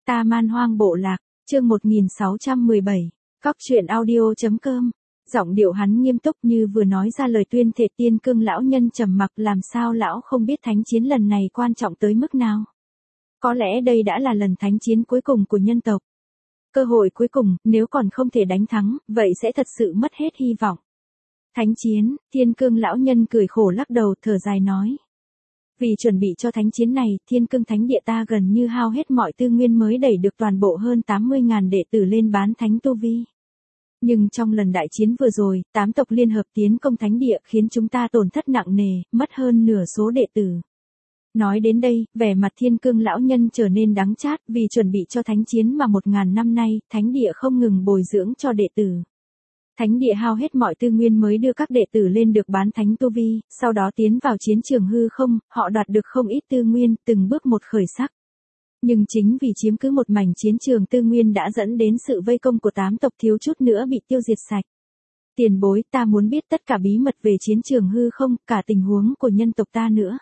Ta Man Hoang Bộ Lạc, chương 1617, Cóc truyện audio.com. Giọng điệu hắn nghiêm túc như vừa nói ra lời tuyên thệ. Tiên Cương lão nhân trầm mặc, làm sao lão không biết thánh chiến lần này quan trọng tới mức nào. Có lẽ đây đã là lần thánh chiến cuối cùng của nhân tộc. Cơ hội cuối cùng, nếu còn không thể đánh thắng, vậy sẽ thật sự mất hết hy vọng. Thánh chiến, Tiên Cương lão nhân cười khổ lắc đầu, thở dài nói. Vì chuẩn bị cho thánh chiến này, Thiên Cương Thánh Địa ta gần như hao hết mọi tư nguyên mới đẩy được toàn bộ hơn 80.000 đệ tử lên bán thánh tu vi. Nhưng trong lần đại chiến vừa rồi, 8 tộc liên hợp tiến công thánh địa khiến chúng ta tổn thất nặng nề, mất hơn nửa số đệ tử. Nói đến đây, vẻ mặt Thiên Cương lão nhân trở nên đắng chát, vì chuẩn bị cho thánh chiến mà 1.000 năm nay, thánh địa không ngừng bồi dưỡng cho đệ tử. Thánh địa hao hết mọi tư nguyên mới đưa các đệ tử lên được bán thánh tu vi, sau đó tiến vào chiến trường hư không, họ đoạt được không ít tư nguyên, từng bước một khởi sắc. Nhưng chính vì chiếm cứ một mảnh chiến trường tư nguyên đã dẫn đến sự vây công của 8 tộc, thiếu chút nữa bị tiêu diệt sạch. Tiền bối, ta muốn biết tất cả bí mật về chiến trường hư không, cả tình huống của nhân tộc ta nữa.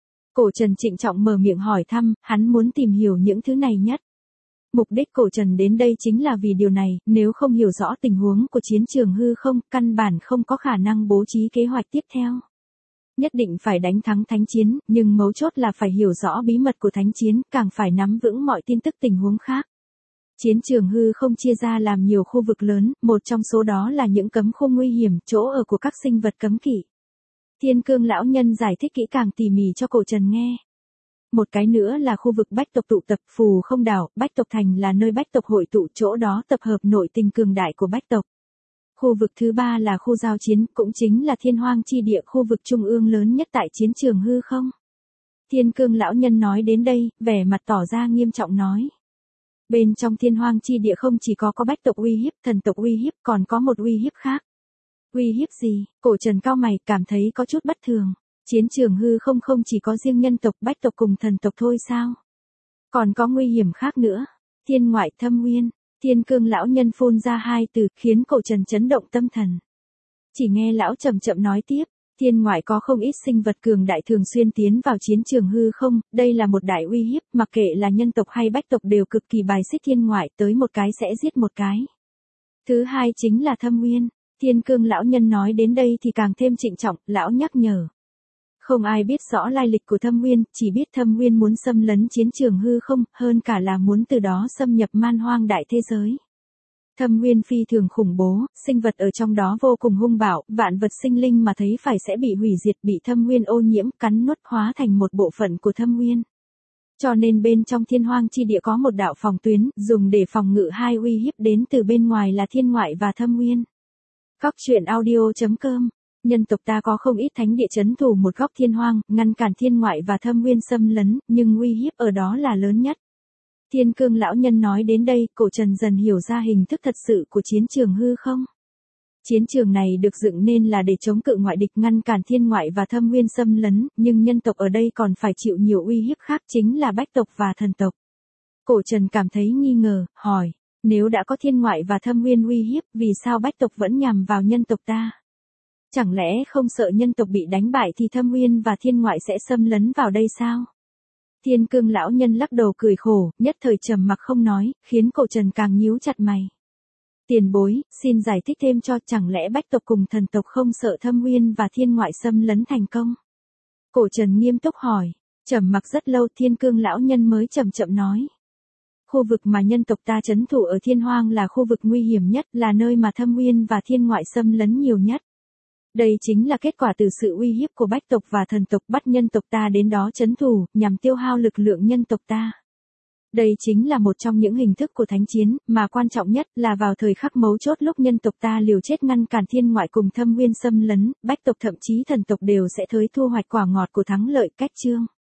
Cổ Trần trịnh trọng mở miệng hỏi thăm, hắn muốn tìm hiểu những thứ này nhất. Mục đích Cổ Trần đến đây chính là vì điều này, nếu không hiểu rõ tình huống của chiến trường hư không, căn bản không có khả năng bố trí kế hoạch tiếp theo. Nhất định phải đánh thắng thánh chiến, nhưng mấu chốt là phải hiểu rõ bí mật của thánh chiến, càng phải nắm vững mọi tin tức tình huống khác. Chiến trường hư không chia ra làm nhiều khu vực lớn, một trong số đó là những cấm khu nguy hiểm, chỗ ở của các sinh vật cấm kỵ. Thiên Cương lão nhân giải thích kỹ càng tỉ mỉ cho Cổ Trần nghe. Một cái nữa là khu vực bách tộc tụ tập, Phù Không Đảo, Bách Tộc Thành là nơi bách tộc hội tụ, chỗ đó tập hợp nội tình cường đại của bách tộc. Khu vực thứ ba là khu giao chiến, cũng chính là Thiên Hoang chi địa, khu vực trung ương lớn nhất tại chiến trường hư không. Thiên Cương lão nhân nói đến đây, vẻ mặt tỏ ra nghiêm trọng nói. Bên trong Thiên Hoang chi địa không chỉ có bách tộc uy hiếp, thần tộc uy hiếp, còn có một uy hiếp khác. Uy hiếp gì? Cổ Trần cau mày, cảm thấy có chút bất thường. Chiến trường hư không không chỉ có riêng nhân tộc, bách tộc cùng thần tộc thôi sao? Còn có nguy hiểm khác nữa. Thiên ngoại thâm nguyên. Thiên Cương lão nhân phun ra hai từ, khiến Cổ Trần chấn động tâm thần. Chỉ nghe lão chậm chậm nói tiếp, thiên ngoại có không ít sinh vật cường đại thường xuyên tiến vào chiến trường hư không, đây là một đại uy hiếp, mặc kệ là nhân tộc hay bách tộc đều cực kỳ bài xích thiên ngoại, tới một cái sẽ giết một cái. Thứ hai chính là thâm nguyên. Thiên Cương lão nhân nói đến đây thì càng thêm trịnh trọng, lão nhắc nhở. Không ai biết rõ lai lịch của thâm nguyên, chỉ biết thâm nguyên muốn xâm lấn chiến trường hư không, hơn cả là muốn từ đó xâm nhập man hoang đại thế giới. Thâm nguyên phi thường khủng bố, sinh vật ở trong đó vô cùng hung bạo, vạn vật sinh linh mà thấy phải sẽ bị hủy diệt, bị thâm nguyên ô nhiễm, cắn nuốt hóa thành một bộ phận của thâm nguyên. Cho nên bên trong Thiên Hoang chi địa có một đạo phòng tuyến, dùng để phòng ngự hai uy hiếp đến từ bên ngoài là thiên ngoại và thâm nguyên. Cóc truyện audio.com. Nhân tộc ta có không ít thánh địa trấn thủ một góc thiên hoang, ngăn cản thiên ngoại và thâm nguyên xâm lấn, nhưng uy hiếp ở đó là lớn nhất. Thiên Cương lão nhân nói đến đây, Cổ Trần dần hiểu ra hình thức thật sự của chiến trường hư không. Chiến trường này được dựng nên là để chống cự ngoại địch, ngăn cản thiên ngoại và thâm nguyên xâm lấn, nhưng nhân tộc ở đây còn phải chịu nhiều uy hiếp khác, chính là bách tộc và thần tộc. Cổ Trần cảm thấy nghi ngờ, hỏi, nếu đã có thiên ngoại và thâm nguyên uy hiếp, vì sao bách tộc vẫn nhằm vào nhân tộc ta? Chẳng lẽ không sợ nhân tộc bị đánh bại thì thâm nguyên và thiên ngoại sẽ xâm lấn vào đây sao? Thiên Cương lão nhân lắc đầu cười khổ, nhất thời trầm mặc không nói, khiến Cổ Trần càng nhíu chặt mày. Tiền bối, xin giải thích thêm cho, chẳng lẽ bách tộc cùng thần tộc không sợ thâm nguyên và thiên ngoại xâm lấn thành công? Cổ Trần nghiêm túc hỏi, trầm mặc rất lâu Thiên Cương lão nhân mới chậm chậm nói. Khu vực mà nhân tộc ta trấn thủ ở thiên hoang là khu vực nguy hiểm nhất, là nơi mà thâm nguyên và thiên ngoại xâm lấn nhiều nhất. Đây chính là kết quả từ sự uy hiếp của bách tộc và thần tộc bắt nhân tộc ta đến đó trấn thủ, nhằm tiêu hao lực lượng nhân tộc ta. Đây chính là một trong những hình thức của thánh chiến, mà quan trọng nhất là vào thời khắc mấu chốt lúc nhân tộc ta liều chết ngăn cản thiên ngoại cùng thâm nguyên xâm lấn, bách tộc thậm chí thần tộc đều sẽ thới thu hoạch quả ngọt của thắng lợi. Cách chương.